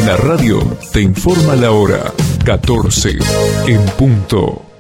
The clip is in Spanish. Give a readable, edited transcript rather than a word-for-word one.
La radio te informa la hora 14 en punto.